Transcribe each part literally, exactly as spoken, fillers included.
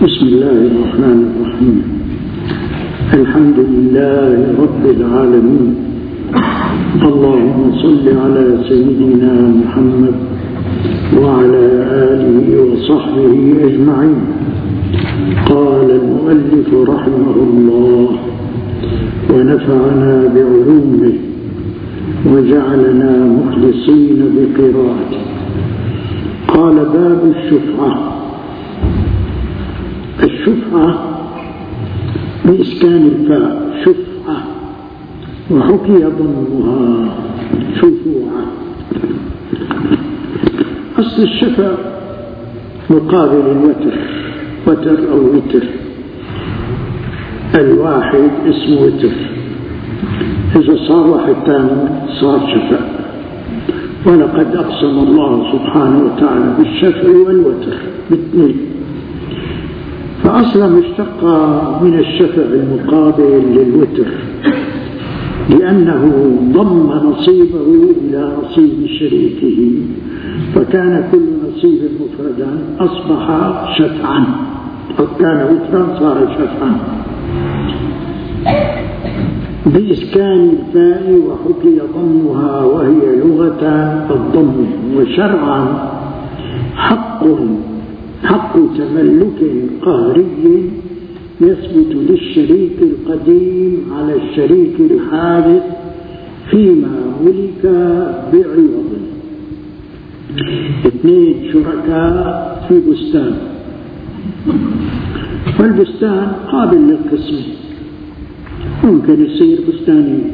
بسم الله الرحمن الرحيم. الحمد لله رب العالمين. اللهم صل على سيدنا محمد وعلى آله وصحبه أجمعين. قال المؤلف رحمه الله: ونفعنا بعلومه وجعلنا مخلصين بقراءته. قال: باب الشفعة. الشفعة بإسكان الفاء شفعة، وحكي ضمها شفوعة. أصل الشفع مقابل الوتر، وتر أو وتر، الواحد اسمه وتر، إذا صار واحد ثاني صار شفع. ولقد أقسم الله سبحانه وتعالى بالشفع والوتر باثنين، فأصلا مشتق من الشفع المقابل للوتر، لأنه ضم نصيبه إلى نصيب شريكه، فكان كل نصيب مفردا أصبح شفعا، أو كان وترا صار شفعا. بإسكان الفاء وحكي ضمها، وهي لغة الضم، وشرعا حق حق تملك قهري يثبت للشريك القديم على الشريك الحادث فيما ملك بعوض. اثنين شركاء في بستان، والبستان قابل للقسم، ممكن يصير بستانين،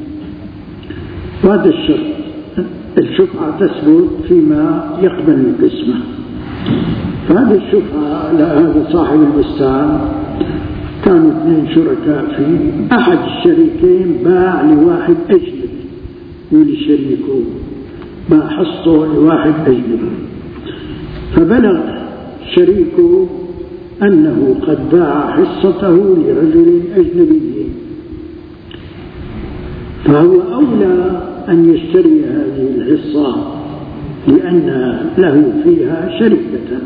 وهذا الشرط. الشفعة تثبت فيما يقبل القسمة. فهذه الشفعة لهذا صاحب البستان، كانوا اثنين شركاء فيه، أحد الشريكين باع لواحد أجنبي ولشريكه، باع حصته لواحد أجنبي، فبلغ شريكه أنه قد باع حصته لرجل أجنبي، فهو أولى أن يشتري هذه الحصة لأن له فيها شركة،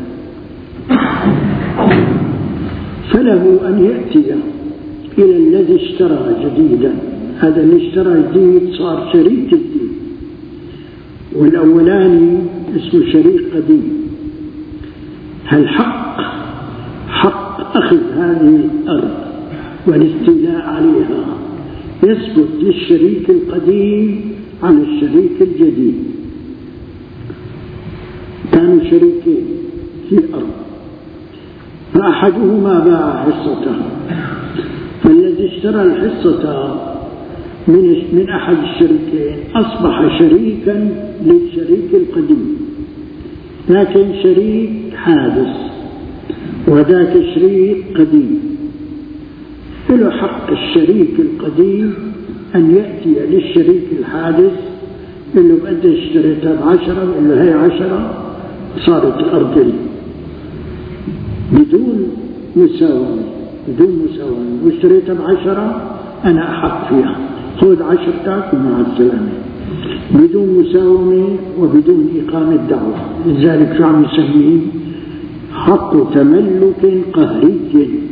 فله أن يأتي إلى الذي اشترى جديدا. هذا اللي اشترى جديد صار شريك جديد، والأولاني اسمه شريك قديم. هل حق حق أخذ هذه الأرض والاستيلاء عليها يثبت للشريك القديم على الشريك الجديد. كانوا شريكين في الأرض، فأحدهما باع حصته، فالذي اشترى الحصة من من أحد الشريكين أصبح شريكا للشريك القديم، لكن شريك حادث، وذاك شريك قديم. له حق الشريك القديم أن يأتي للشريك الحادث يقول له أنت اشتريتها بعشرة، يقول له هي عشرة، صارت الأرض لي، بدون مساومة، بدون مساومة، واشتريتها بعشرة أنا أحق فيها، خذ عشرتك ومع السلامة، بدون مساومة وبدون إقامة دعوة. لذلك شو عم يسميه؟ حق تملك قهري،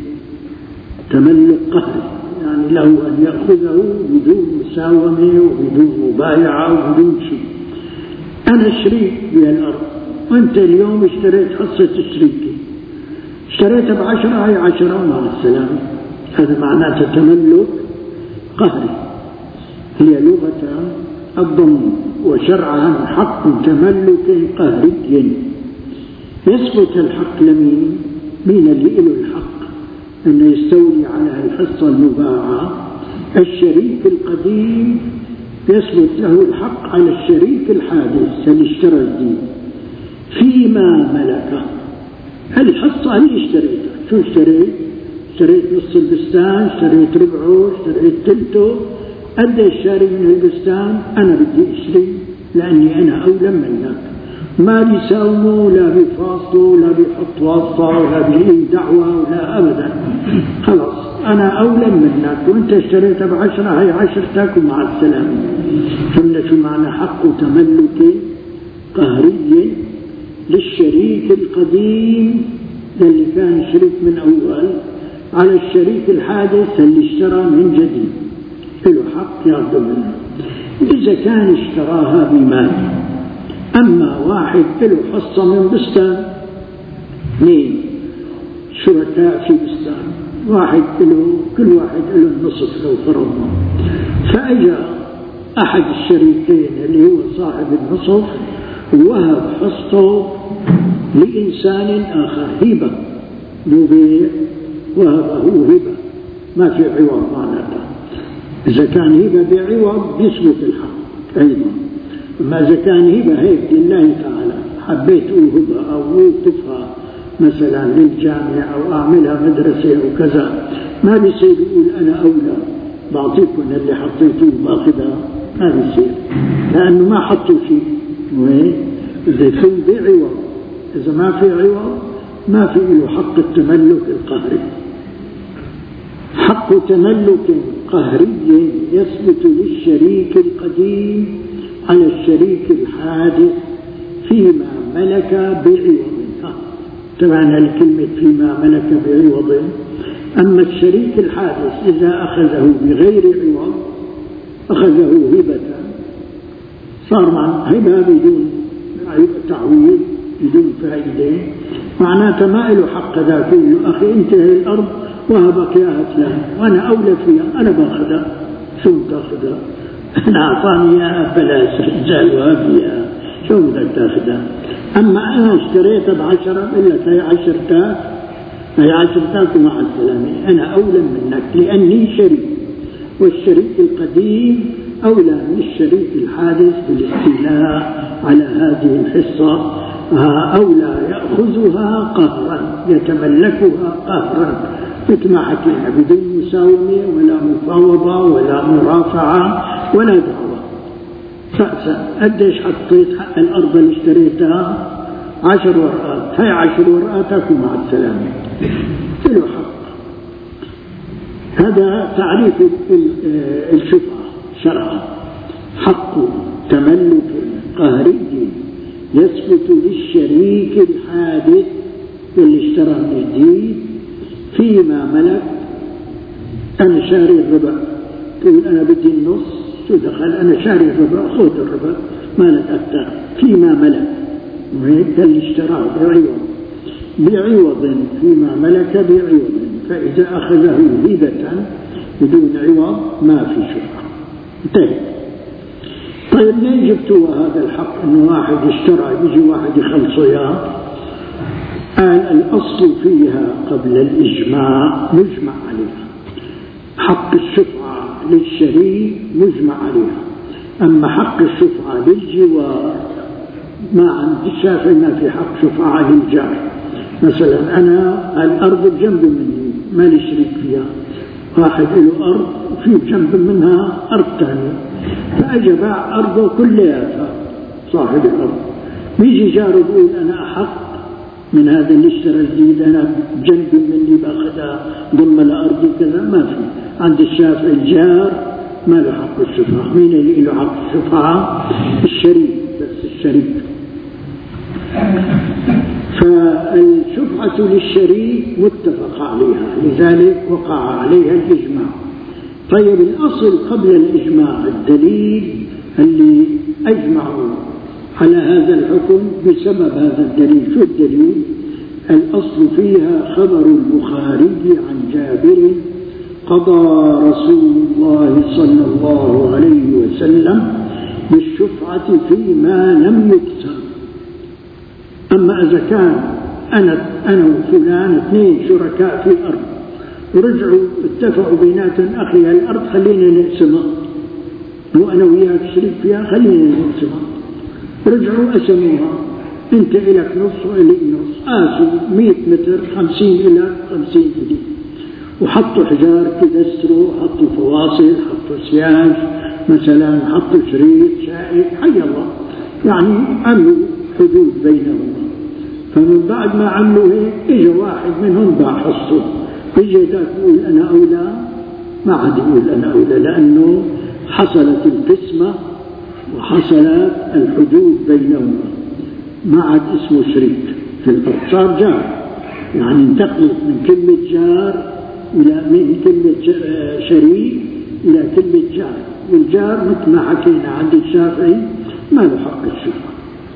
تملك قهري، يعني له أن يأخذه بدون مساومة وبدون مبايعة وبدون شيء. أنا شريك بهالأرض، وأنت اليوم اشتريت حصة شريكي، اشتريتها بعشرة، هي عشرة ومع السلامة. هذا معناته تملك قهري، هي لغة الضم، وشرعا حق تملك قهري. يثبت الحق لمين؟ مين اللي له الحق أنه يستولي على الحصة المباعة؟ الشريك القديم يثبت له الحق على الشريك الحادث اللي اشترى الدين فيما ملكه. الحصة اللي اشتريتها، شو اشتريت؟ اشتريت نص البستان، اشتريت ربعه، اشتريت ثلثه. أدى الشاري من البستان، أنا بدي اشتري لأني أنا أولى منك، ما بيساوموا، لا بيفاصلوا، لا بيحط واسطة، ولا بيجي دعوة، ولا أبدا. خلاص أنا أولى منك، وأنت اشتريتها بعشرة، هي عشرتك ومع السلامة. فهمنا شو معنى حق تملك قهري للشريك القديم للي كان شريك من أول على الشريك الحادث اللي اشترى من جديد، له حق ياخذ منه إذا كان اشتراها بمال. أما واحد له حصة من بستان، اثنين شركاء في بستان، واحد له كل واحد له النصف لو فرضنا، فأجا أحد الشريكين اللي هو صاحب النصف ووهب حصته لإنسان آخر هبة، بيع وهبه هبة ما في عوض معناتها. إذا كان هبة بعوض يثبت الحق أيضا، أما إذا كان هبة هيك لله تعالى حبيت هبة أو وقفها مثلا للجامع أو أعملها مدرسة أو كذا، ما بيصير يقول أنا أولى بعطيكم اللي حطيتوه باخذها، ما بيصير لأنه ما حطوا شيء. إذا يكون بعوض، إذا ما في عوض ما في له حق التملك القهري. حق تملك قهري يثبت للشريك القديم على الشريك الحادث فيما ملك بعوض. طبعا الكلمة فيما ملك بعوض. أما الشريك الحادث إذا أخذه بغير عوض، أخذه هبة، صار مع هبة بدون تعويض بدون فائدة، معناته ما له حق ذاك له أخي أنت هي الأرض وهبك يا فلان وأنا أولى فيها، أنا باخذها، شو تاخذها؟ أنا أعطاني يا بلاش رجال وهبي، شو بدك تاخذها؟ أما أنا اشتريتها بعشرة إلا هي عشرتاك، هي عشرتاك مع السلامة، أنا أولى منك لأني شريك، والشريك القديم أولى من الشريك الحادث بالاستيلاء على هذه الحصة، أولى يأخذها قهرا يتملكها قهرا، مثل ما حكينا بدون مساومة ولا مفاوضة ولا مرافعة ولا دعوة. فأسا قديش حطيت حق الأرض اللي اشتريتها؟ عشر ورقات، هاي عشر ورقاتك ومع السلامة، له حق. هذا تعريف الشفعة شرعا: حق تملك قهري يثبت للشريك الحادث اللي اشترى من جديد فيما ملك. أنا شاري الربا، تقول أنا بدي النص، شو دخل؟ أنا شاري الربا، خذ الربا مالك أكثر، فيما ملك، وهيك اللي اشتراه بعوض بعوض فيما ملك بعوض، فإذا أخذه هبة بدون عوض ما في شفعة. انتهى. طيب ليه جبتوا هذا الحق انه واحد اشترى يجي واحد يخلصه اياه؟ قال الاصل فيها قبل الاجماع مجمع عليها، حق الشفعة للشريك مجمع عليها، اما حق الشفعة للجوار ما عند الشافعي ما في حق شفعة للجار. مثلا انا الارض بجنب مني ما لي شريك فيها، واحد له أرض وفي جنب منها أرض ثانية، فأجى باع أرضه كلها صاحب الأرض، بيجي جاره بيقول أنا أحق من هذا اللي اشترى الجديد، أنا بجنب مني باخذها ضم لأرضي كذا، ما في. عند الشافعي الجار ما له حق الشفعة. مين اللي له حق الشفعة؟ الشريك، بس الشريك. فالشفعة للشريك متفق عليها، لذلك وقع عليها الإجماع. طيب الأصل قبل الإجماع الدليل اللي أجمعوا على هذا الحكم بسبب هذا الدليل. شو الدليل؟ الأصل فيها خبر البخاري عن جابر قضى رسول الله صلى الله عليه وسلم بالشفعة فيما لم يقسم. أما إذا كان أنا أنا وفلان اثنين شركاء في الأرض ورجعوا اتفقوا بيناتهم أخي الأرض خلينا نقسمها، وأنا وياك شريك فيها خلينا نقسمها، رجعوا قسموها، أنت إلك نص وإلي نص، قاسوا مئة متر، خمسين إلك خمسين إلي، وحطوا حجار كدستروا، حطوا فواصل، حطوا سياج مثلا، حطوا شريط شائك، حي الله، يعني عملوا حدود بينهما. فمن بعد ما عملوا هيك اجى واحد منهم باع حصته، اجى ذاك يقول انا اولى، ما عاد يقول انا اولى، لانه حصلت القسمه وحصلت الحدود بينهما، ما عاد اسمه شريك في الارض، صار جار. يعني انتقلت من كلمة جار إلى من كلمة شريك إلى كلمة جار، والجار مثل ما حكينا عند الشافعي ما له حق الشفعة.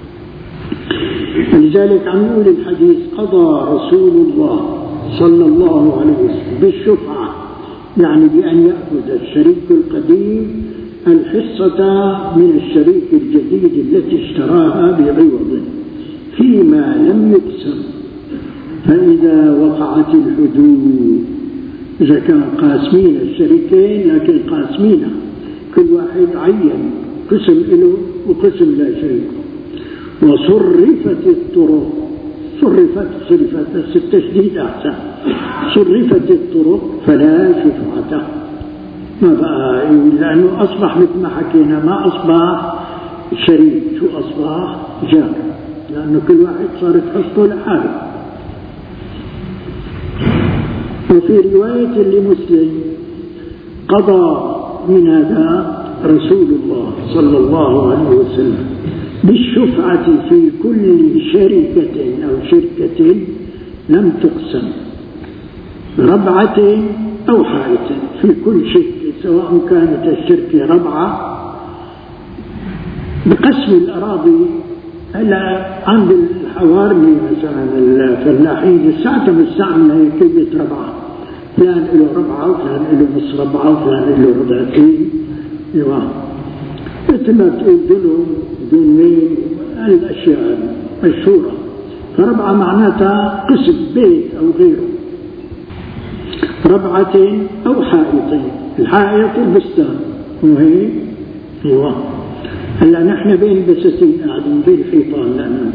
لذلك عم نقول الحديث قضى رسول الله صلى الله عليه وسلم بالشفعة، يعني بأن يأخذ الشريك القديم الحصة من الشريك الجديد التي اشتراها بعوض فيما لم يقسم. فإذا وقعت الحدود، إذا كان قاسمين الشريكين لكن قاسمين كل واحد عين قسم له وقسم لا شريك، وصرفت الطرق، صرفت صرفت بس التشديد أحسن، صرفت الطرق فلا شفعة. ما بقى، لأنه أصبح مثل ما حكينا ما أصبح شريك، شو أصبح؟ جار، لأنه كل واحد صارت حصته لحاله. وفي رواية لمسلم قضى من هذا رسول الله صلى الله عليه وسلم بالشفعة في كل شركة أو شركة لم تقسم، ربعة أو حائط، في كل شركة سواء كانت الشركة ربعة بقسم الأراضي. هلا عند الحوارمي مثلا الفلاحين الساعة مستعملة هي كلمة ربعة، فلان له ربعة وفلان له نص ربعة وفلان له ربعتين، ايوه مثل ما تقول دلو دونين، الأشياء مشهورة. فربعة معناتها قسم بيت أو غيره، ربعة أو حائطين، الحائط البستان وهي ايوه. هلا نحن بين البساتين قاعدين بين الحيطان لأنه.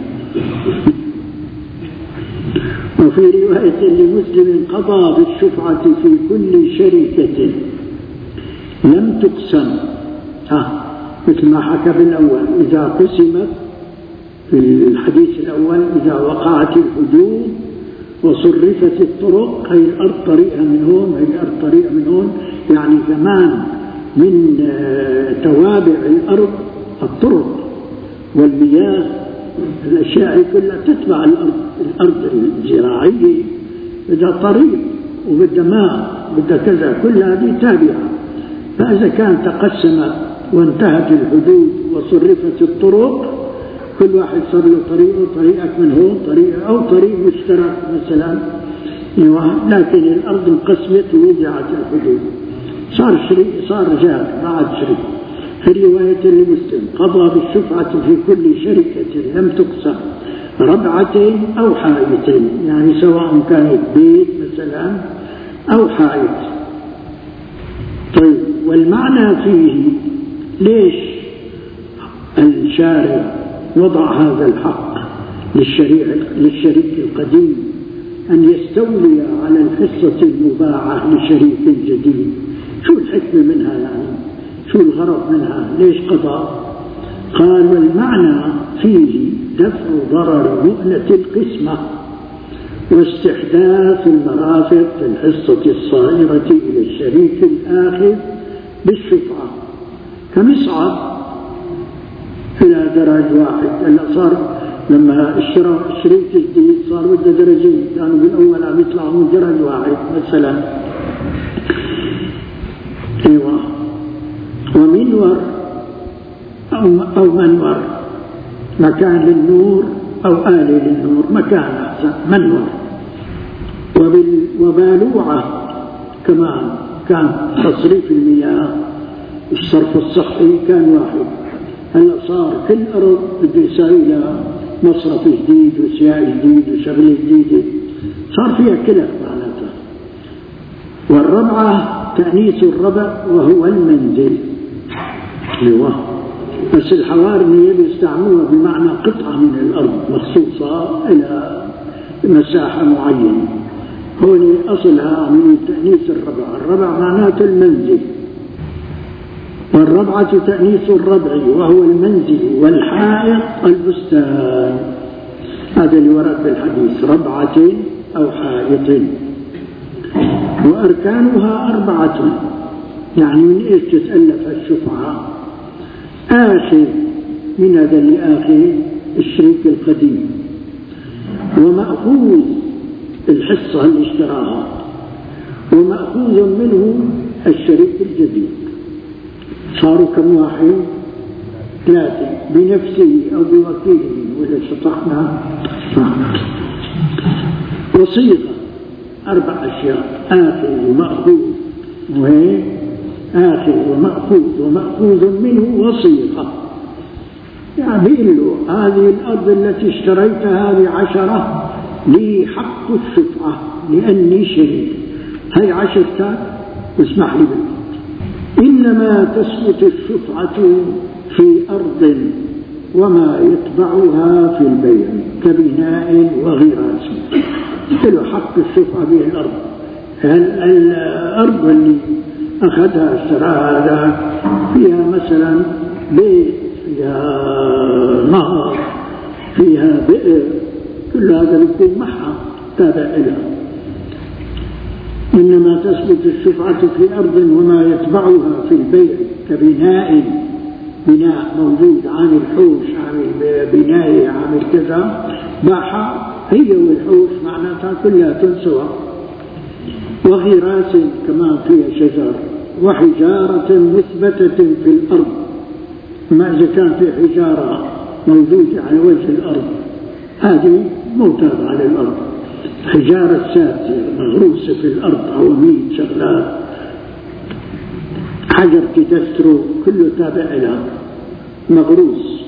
وفي رواية لمسلم قضى بالشفعة في كل شركة لم تقسم، ها مثل ما حكى بالأول إذا قسمت في الحديث الأول إذا وقعت الحدود وصرفت الطرق، هي الأرض طريقة من هون هي الأرض طريقة من هون، يعني كمان من توابع الأرض الطرق والمياه، الأشياء كلها تتبع الأرض. الأرض الزراعية بدها طريق وبدها ماء بدها كذا، كل هذه تابعة. فإذا كان تقسمت وانتهت الحدود وصرفت الطرق، كل واحد صار له طريقه، طريقك من هون طريقة أو طريق مشترك مثلا، لكن الأرض انقسمت ووضعت الحدود، صار شريك، صار رجال ما عاد شريك. في رواية لمسلم قضى بالشفعة في كل شركة لم تقسم، ربعة أو حائط، يعني سواء كانت بيت مثلا أو حائط. طيب، والمعنى فيه ليش الشارع وضع هذا الحق للشريك للشريك القديم أن يستولي على الحصة المباعة لشريك جديد؟ شو الحكمة منها يعني؟ شو الغرض منها؟ ليش قضى؟ قال والمعنى فيه دفع ضرر مؤنة القسمة واستحداث المرافق في الحصة الصائرة إلى الشريك الآخر بالشفعة، كمصعد إلى درج واحد. هلا صار لما اشترى الشريك الجديد صار بده درجين، كانوا بالأول عم يطلعوا من درج واحد مثلا. ايوه، ومنور أو أو منور، مكان للنور أو آلة للنور، مكان أحسن منور. وبالوعة كمان كان تصريف المياه، الصرف الصحي كان واحد. هلا صار كل أرض بده يساوي لها مصرف جديد وسياق جديد وشغله جديدة، صار فيها كلف معناتها. والربعة تأنيث الربع وهو المنزل، ايوه، بس الحوارمية بيستعملوها بمعنى قطعة من الأرض مخصوصة إلى مساحة معينة. هون أصلها من تأنيث الربع، الربع معناته المنزل، والربعة تأنيث الربع وهو المنزل، والحائط البستان. هذا اللي ورد في الحديث، ربعة أو حائط. وأركانها أربعة، يعني من إيش تتألف الشفعة؟ آخر من هذا اللي آخر الشريك القديم، ومأخوذ الحصة اللي اشتراها، ومأخوذ منه الشريك الجديد. صاروا كم واحد؟ ثلاثة، بنفسه أو بوكيله، وإذا شطحنا وصيغة أربع أشياء: آخذ ومأخوذ وهي آخذ ومأخوذ ومأخوذ منه وصيغة. يعني بيقول له هذه الأرض التي اشتريتها بعشرة لي حق الشفعة لأني شريك، هي عشرتك واسمح لي بالأرض. إنما تثبت الشفعة في أرض وما يتبعها في البيع كبناء وغراس. له حق الشفعة به الأرض. الأرض اللي أخذها اشتراها هذا فيها مثلا بيت، فيها نهر، فيها بئر، كل هذا بيكون معها تابع لها. إنما تثبت الشفعة في أرض وما يتبعها في البيع كبناء، بناء موجود، عامل حوش، عامل بناية، عامل كذا، باعها هي والحوش معناتها كلها تنسوى. وغراس كمان فيها شجر، وحجارة مثبتة في الأرض، ما إذا كان في حجارة موجودة على وجه الأرض هذه موجودة على الأرض. حجارة ثابتة مغروسة في الأرض، عواميد، شغلات، حجر كدسترو كله تابع لها مغروس.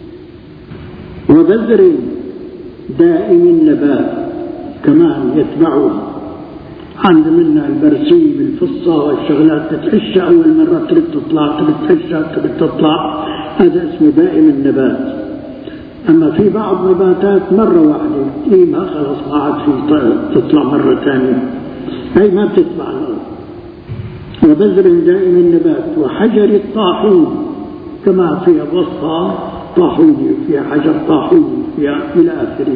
وبذر دائم النبات كمان يتبعها، عند منا البرسيم، الفصة والشغلات تتحشى أول مرة تريد تطلع، تريد تحشى، تريد تطلع، هذا اسمه دائم النبات. أما في بعض نباتات مرة واحدة تقيمها خلاص ما عاد في تطلع مرة ثانية، هي ما بتتبع الأرض. وبذر دائم النبات. وحجر الطاحون كما فيها بصة طاحوني وفيها حجر طاحوني وفيها إلى آخره.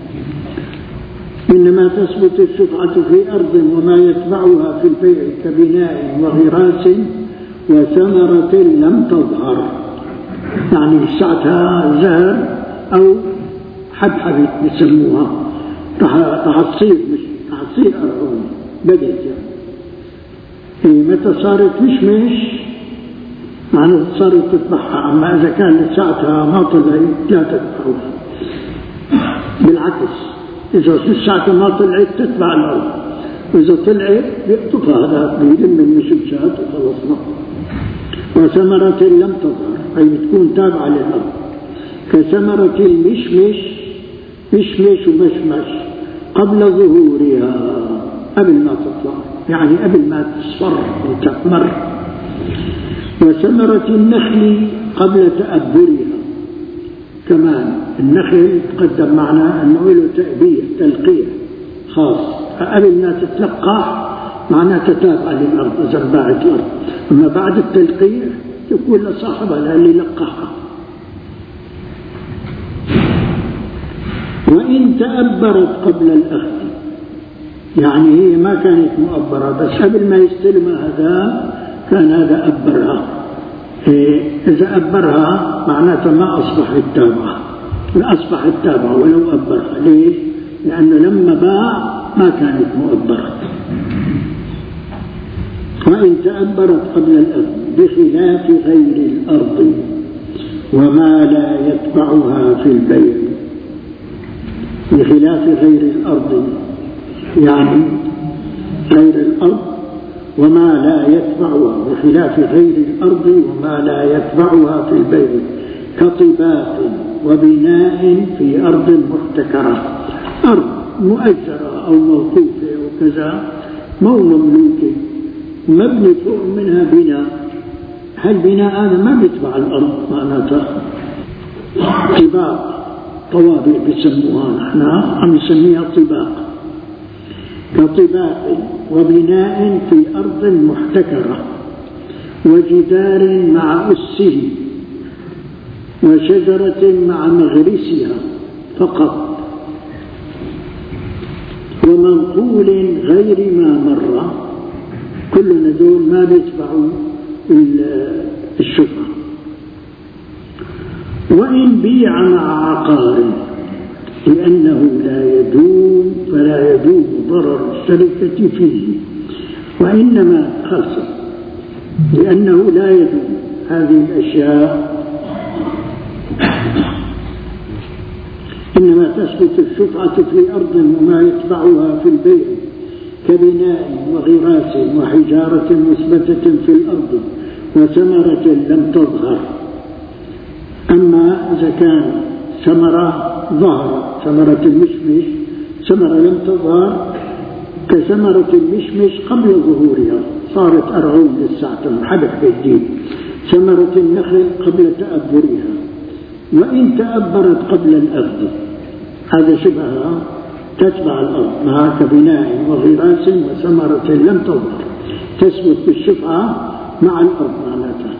إنما تثبت الشفعة في أرض وما يتبعها في البيع كبناء وغراس وثمرة لم تظهر، يعني ساعتها زهر أو حبحبة بسموها، رح تصير مش رح تصير أرعون بدت يعني. إيه متى صارت مش مش معنى صارت تذبحها، أما إذا كانت ساعتها ما طلعت لا تذبحوها. بالعكس إذا ساعتها ما طلعت تتبع الأرض، وإذا طلعت يقطفها هذا بيلم المشمشات وخلصنا. وثمرة لم تظهر أي بتكون تابعة للأرض كثمرة المشمش، مشمش ومشمش قبل ظهورها، قبل ما تطلع يعني قبل ما تصفر وتحمر. وثمرة النخل قبل تأبرها كمان، النخل تقدم معنا أنه له تأبية تلقية خاص، قبل ما تتلقى معناه تتابع للأرض إذا باعت الأرض، أما بعد التلقية تكون لصاحبها اللي لقاها. وإن تأبرت قبل الأخذ، يعني هي ما كانت مؤبرة بس قبل ما يستلمها هذا كان هذا أبرها. إيه إذا أبرها معناتها ما أصبحت تابعة، أصبحت تابعة ولو أبرها. ليش؟ لأنه لما باع ما كانت مؤبرة. وإن تأبرت قبل الأخذ بخلاف غير الأرض وما لا يتبعها في البيع، بخلاف غير الأرض يعني غير الأرض وما لا يتبعها، بخلاف غير الأرض وما لا يتبعها في البيع كطباق وبناء في أرض محتكرة، أرض مؤجرة أو موقوفة وكذا مو مملوكة مبني فوق منها بناء، هالبناء هذا ما بيتبع الأرض معناتها. طباق طوابق بيسموها نحن، عم نسميها طباق. كطباق وبناء في أرض محتكرة وجدار مع أسه وشجرة مع مغرسها فقط، ومنقول غير ما مر، كل دول ما بيتبعوا الشفعة. وإن بيع مع عقار، لأنه لا يدوم فلا يدوم ضرر الشركة فيه، وإنما خاصة لأنه لا يدوم هذه الأشياء إنما تثبت الشفعة في أرض وما يتبعها في البيع كبناء وغراس وحجارة مثبتة في الأرض وثمرة لم تظهر. أما إذا كان ثمرة ظهر، ثمرة المشمش ثمرة لم تظهر كثمرة المشمش قبل ظهورها صارت أرعون للساعة حدث جديد، ثمرة النخل قبل تأبرها، وإن تأبرت قبل الأخذ هذا شبهها تتبع الأرض مع كبناء وغراس وثمرة لم تظهر، تثبت بالشفعة مع الأرض معناتها،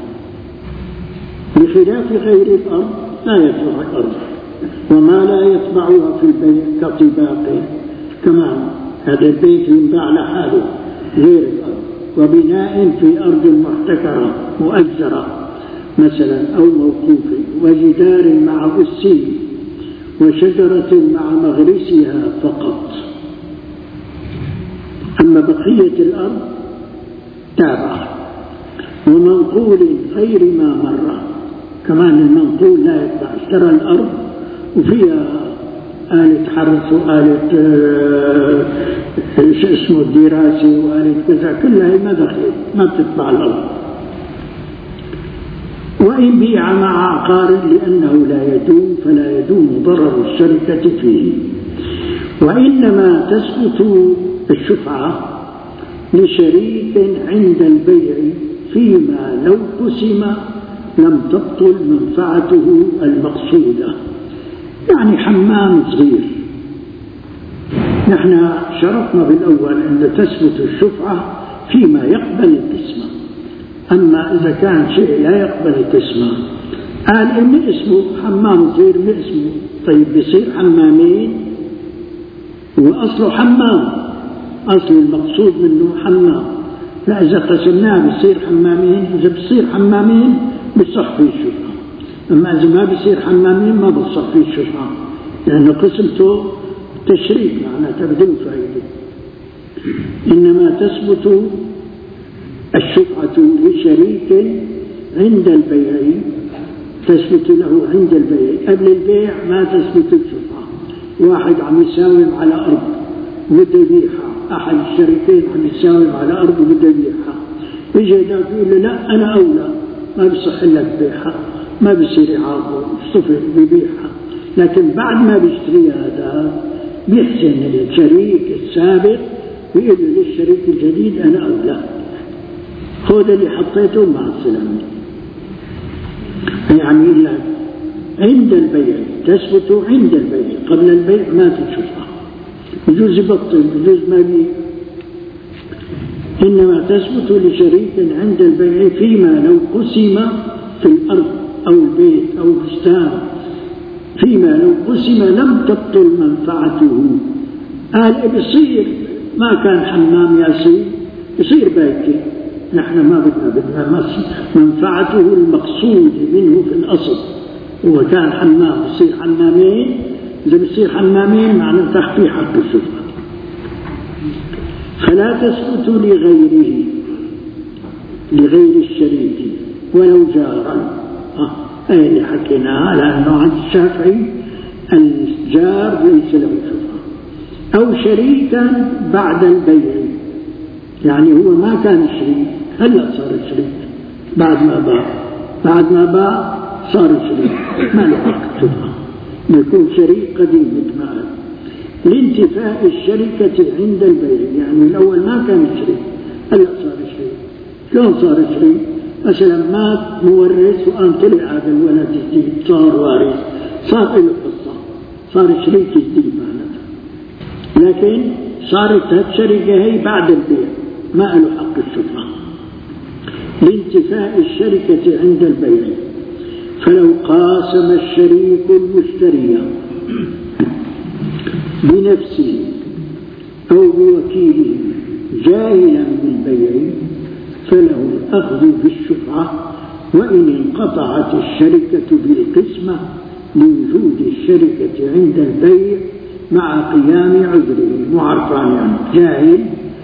بخلاف غير الأرض لا يتبع الأرض، وما لا يتبعها في البيع كطباق كمان هذا البيت ينباع لحاله غير الأرض، وبناء في أرض محتكرة مؤجرة مثلا أو موقوفة، وجدار مع أسين وشجرة مع مغرسها فقط. أما بقية الأرض تابعة، ومنقول غير ما مر كمان المنقول لا يتبع، اشترى الأرض وفيها آلة حرث وآلة ايش اسمه الدراسي وآلة كذا كلها ما دخلت ما بتتبع الأرض. وإن بيع مع عقار لأنه لا يدوم فلا يدوم ضرر الشركة فيه، وإنما تسقط الشفعة لشريك عند البيع فيما لو قسم لم تبطل منفعته المقصودة. يعني حمام صغير نحن شرطنا بالأول أن تثبت الشفعة فيما يقبل القسمة، أما إذا كان شيء لا يقبل القسمة قال إن اسمه حمام صغير اسمه طيب بيصير حمامين وأصله حمام، أصل المقصود منه حمام، فإذا قسمناه بيصير حمامين، إذا بيصير حمامين بصح فيه الشفعة، أما إذا ما بيصير حمامين ما بصح فيه الشفعة لأنه قسمته تشريك معناته بدون فائدة. إنما تثبت الشفعة لشريك عند البيع، تثبت له عند البيع، قبل البيع ما تثبت الشفعة. واحد عم يساوم على أرض بده يبيعها، أحد الشريكين عم يساوم على أرض بده يبيعها، يجي ذاك يقول له لا أنا أولى ما بيصح لك بيعها، ما بيصير يعاقبه صفر بيبيعها، لكن بعد ما بيشتريها هذا بيحسن الشريك السابق ويقول له للشريك الجديد أنا أولى، خذ اللي حطيته مع السلامة. يعني إلا عند البيع تثبت عند البيع، قبل البيع ما تشوفها، بجوز يبطل بجوز ما بي. إنما تثبت لشريك عند البيع فيما لو قسم في الأرض أو البيت أو البستان، فيما لو قسم لم تبطل منفعته. قال بصير ما كان حمام ياسين يصير بيتي، نحن ما بدنا بدنا منفعته المقصود منه في الأصل، هو كان حمام بصير حمامين، إذا بصير حمامين معنى تخفي حق الشفعة. فلا تثبت لغيره لغير الشريك ولو جارا، آه. أي اللي حكيناها لأنه عند الشافعي الجار ليس له شفعة، أو شريكا بعد البيع، يعني هو ما كان شريك هلا صار شريك بعد ما باع، بعد ما باع صار شريك ما له حق الشفعة، يكون شريك قديم مثل ما قال لانتفاء الشركة عند البيع، يعني الأول ما كان شريك هلا صار شريك. شلون صار شريك؟ مثلا مات مورث وأن طلع هذا الولد جديد صار وارث، صار له قصة، صار شريك جديد معناته، لكن صارت هالشركة هي بعد البيع ما له حق الشفعة لانتفاء الشركة عند البيع. فلو قاسم الشريك المشتري بنفسه أو بوكيله جاهلا بالبيع فله الأخذ بالشفعة، وإن انقطعت الشركة بالقسمة لوجود الشركة عند البيع مع قيام عذره. مو عرفان يعني جاهل.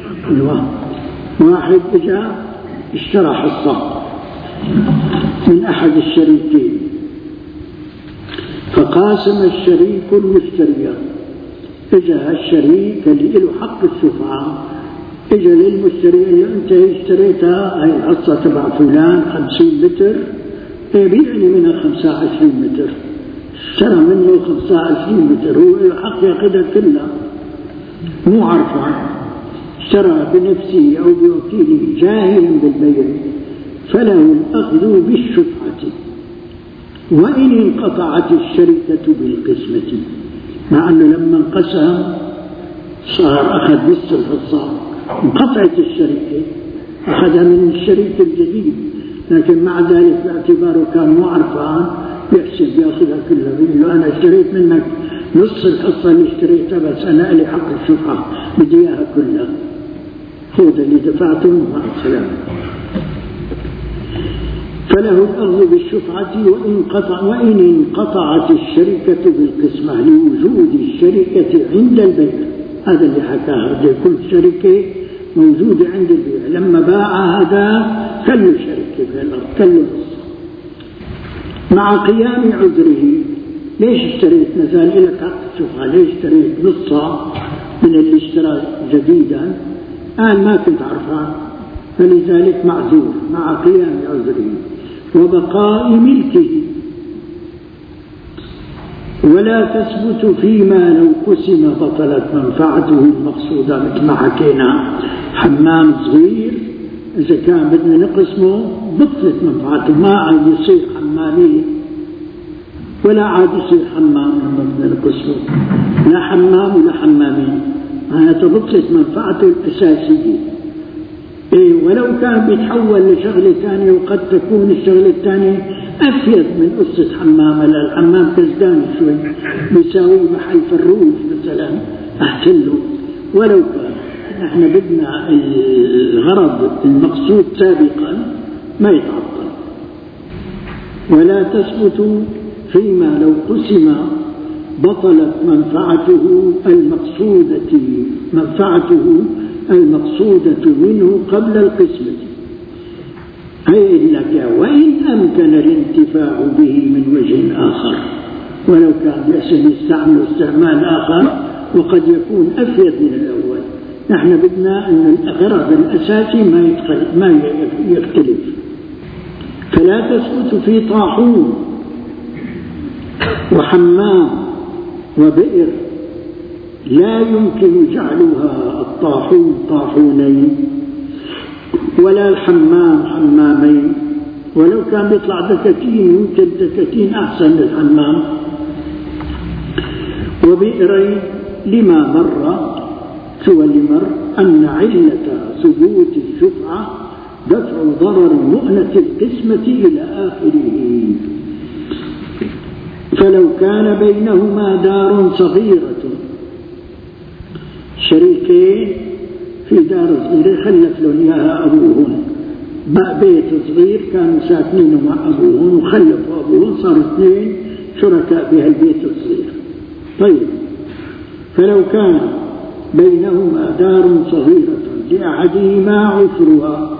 واحد جاء اشترى حصة من أحد الشريكين، فقاسم الشريك المشتريات. اجا الشريك اللي له حق الشفعة اجا للمشتري اللي انت اشتريتها هاي الحصة تبع فلان خمسين متر بيعني منها خمسة وعشرين متر، اشترى منه خمسة وعشرين متر، هو له حق ياخذها كلها مو عرفان، اشترى بنفسه أو بوكيله جاهلا بالبيع، فله الأخذ بالشفعة وإن انقطعت الشركة بالقسمة. مع أنه لما انقسم صار أخذ نصف الحصة، انقطعت الشركة أخذها من الشريك الجديد، لكن مع ذلك باعتباره كان مو عرفان يحسب ياخذها كلها، بيقول له أنا اشتريت منك نصف الحصة اللي اشتريتها بس أنا لي حق الشفعة بدي إياها كلها، خذ اللي دفعته مع السلامة. فله الأخذ بالشفعة وإن قطع وإن انقطعت الشركة بالقسمة لوجود الشركة عند البيع. هذا اللي حكاه، كل شركة موجودة عند البيع، لما باع هذا كله شركة في الأرض كله نص مع قيام عذره. ليش اشتريت نزال لك حق الشفعة؟ ليش اشتريت نصها من اللي اشترى جديدا؟ قال ما كنت عرفان، فلذلك معذور مع قيام عذره وبقاء ملكه. ولا تثبت فيما لو قسم بطلت منفعته المقصودة، مثل ما حكينا حمام صغير إذا كان بدنا نقسمه بطلت منفعته، ما عاد يصير حمامين ولا عاد يصير حمام لما بدنا نقسمه، لا حمام ولا حمامين، هذا بطلت منفعته الأساسية. إيه ولو كان بيتحول لشغلة ثانية، وقد تكون الشغلة الثانية أفيد من قصة حمام، الحمام كزدان شوي بيساوي محل فروج مثلا أحسن له، ولو كان نحن بدنا الغرض المقصود سابقا ما يتعطل. ولا تثبت فيما لو قسم بطلت منفعته المقصودة منفعته المقصودة منه قبل القسمة، أي لك وإن أمكن الانتفاع به من وجه آخر، ولو كان يحسن يستعمل استعمال آخر وقد يكون أفيد من الأول. نحن بدنا أن الغرض الأساسي ما يتخلف ما يختلف. فلا تثبت في طاحون وحمام وبئر لا يمكن جعلها الطاحون طاحونين ولا الحمام حمامين، ولو كان بيطلع دكاكين يمكن دكاكين أحسن من الحمام. وبئرين لما مر شو اللي مر أن علة ثبوت الشفعة دفع ضرر مؤنة القسمة إلى آخره. فلو كان بينهما دار صغيرة، شريكين في دار صغيرة خلف لهم إياها أبوهن، بيت صغير كانوا ساكنين مع أبوهن وخلفوا أبوهن، صاروا اثنين شركاء بهالبيت الصغير. طيب فلو كان بينهما دار صغيرة لأحدهما عشرها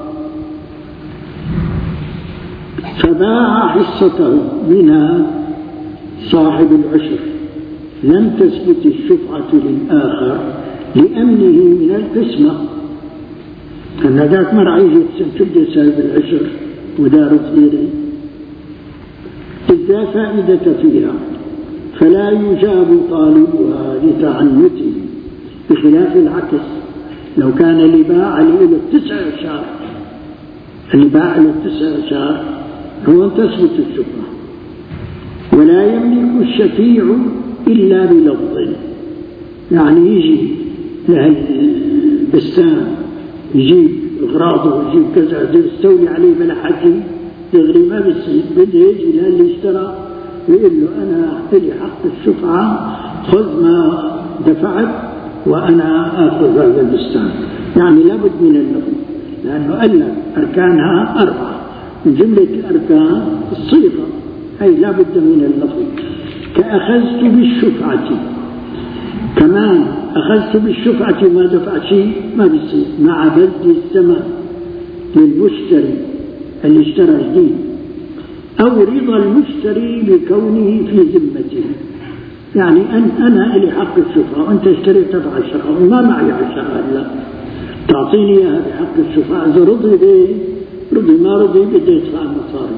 فباع حصته منها صاحب العشر، لم تثبت الشفعة للآخر لأمنه من القسمة، أن ذاك مرعي تبدأ صاحب العشر ودار صغيرة إذ لا فائدة فيها فلا يجاب طالبها لتعنته، بخلاف العكس. لو كان اللي باع له التسع أشهر اللي باع له التسع أشهر هو تثبت الشفعة. ولا يملك الشفيع إلا بلفظ، يعني يجي البستان يجيب أغراضه ويجيب كذا يستولي عليه بلا حكي تغري ما بيصير، بده يجي للي اشترى ويقول له أنا لي حق الشفعة، خذ ما دفعت وأنا آخذ هذا البستان. يعني لابد من اللفظ، لأنه قال لك أركانها أربعة، من جملة الأركان الصيغة، أي لابد من اللفظ. كأخذت بالشفعة، كمان أخذت بالشفعة ما دفع شيء ما بيصير، مع بذل الثمن للمشتري اللي اشترى جديد، أو رضا المشتري بكونه في ذمته. يعني أن أنا إلي حق الشفعة وأنت اشتريت بعشرة وما معي عشرة، لا تعطيني إياها بحق الشفعة، إذا رضي به رضي، ما رضي بدي يدفع المصاري،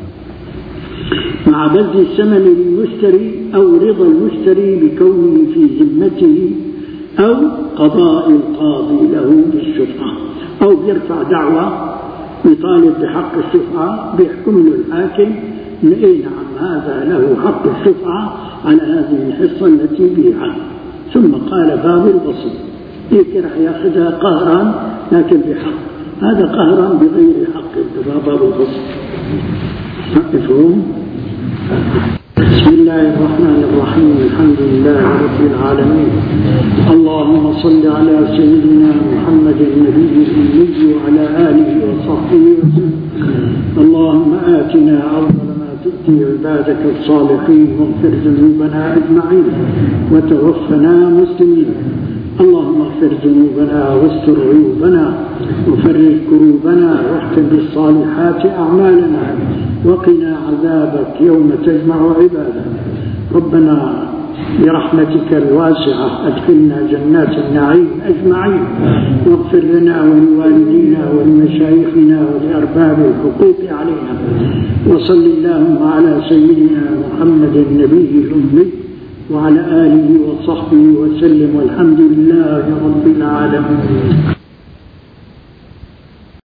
مع بذل الثمن للمشتري أو رضا المشتري بكونه في ذمته، أو قضاء القاضي له بالشفعة، أو بيرفع دعوة يطالب بحق الشفعة بيحكم له الحاكم إيه نعم هذا له حق الشفعة على هذه الحصة التي بيعها، ثم قال باب البسيط هيك رح ياخذها قهرا لكن بحق، هذا قهرا بغير حق، باب البسيط. مفهوم؟ بسم الله الرحمن الرحيم، الحمد لله رب العالمين، اللهم صل على سيدنا محمد النبي الأمي وعلى آله وصحبه وسلم. اللهم آتنا أفضل ما تؤتي عبادك الصالحين، واغفر ذنوبنا أجمعين، وتوفنا مسلمين. اللهم اغفر ذنوبنا واستر عيوبنا وفرج كروبنا واختم بالصالحات أعمالنا، وقنا عذابك يوم تجمع عبادك. ربنا برحمتك الواسعة أدخلنا جنات النعيم أجمعين، واغفر لنا ولوالدينا ولمشايخنا ولأرباب الحقوق علينا، وصل اللهم على سيدنا محمد النبي الأمي وعلى آله وصحبه وسلم، والحمد لله رب العالمين.